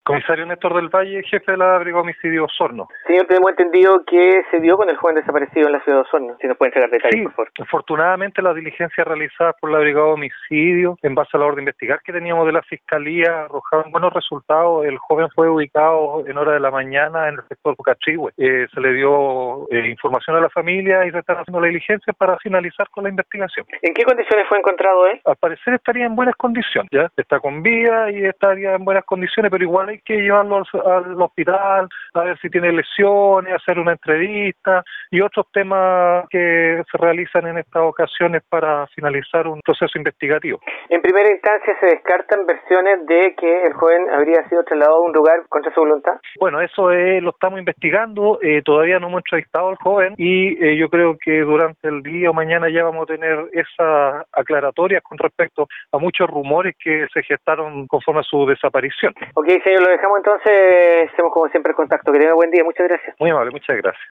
Comisario Néstor del Valle, jefe de la Brigada Homicidio Osorno. Señor, tenemos entendido que se dio con el joven desaparecido en la ciudad de Osorno. Si nos pueden entregar detalles, Sí, por favor. afortunadamente las diligencias realizadas por la Brigada Homicidio, en base a la orden de investigar que teníamos de la Fiscalía, arrojaron buenos resultados. El joven fue ubicado en hora de la mañana en el sector Cachihue. Se le dio información a la familia y se están haciendo la diligencia para finalizar con la investigación. ¿En qué condiciones fue encontrado él? Al parecer estaría en buenas condiciones, ¿ya? Está con vida y estaría en buenas condiciones, pero igual hay que llevarlo al hospital, a ver si tiene lesiones, hacer una entrevista y otros temas que se realizan en estas ocasiones para finalizar un proceso investigativo. En primera instancia se descartan versiones de que el joven habría sido trasladado a un lugar contra su voluntad. Bueno, eso lo estamos investigando, todavía no hemos entrevistado al joven y yo creo que durante el día o mañana ya vamos a tener esas aclaratorias con respecto a muchos rumores que se gestaron conforme a su desaparición. Ok, señor, lo dejamos entonces, hacemos como siempre el contacto. Que tenga buen día, muchas gracias. Muy amable, muchas gracias.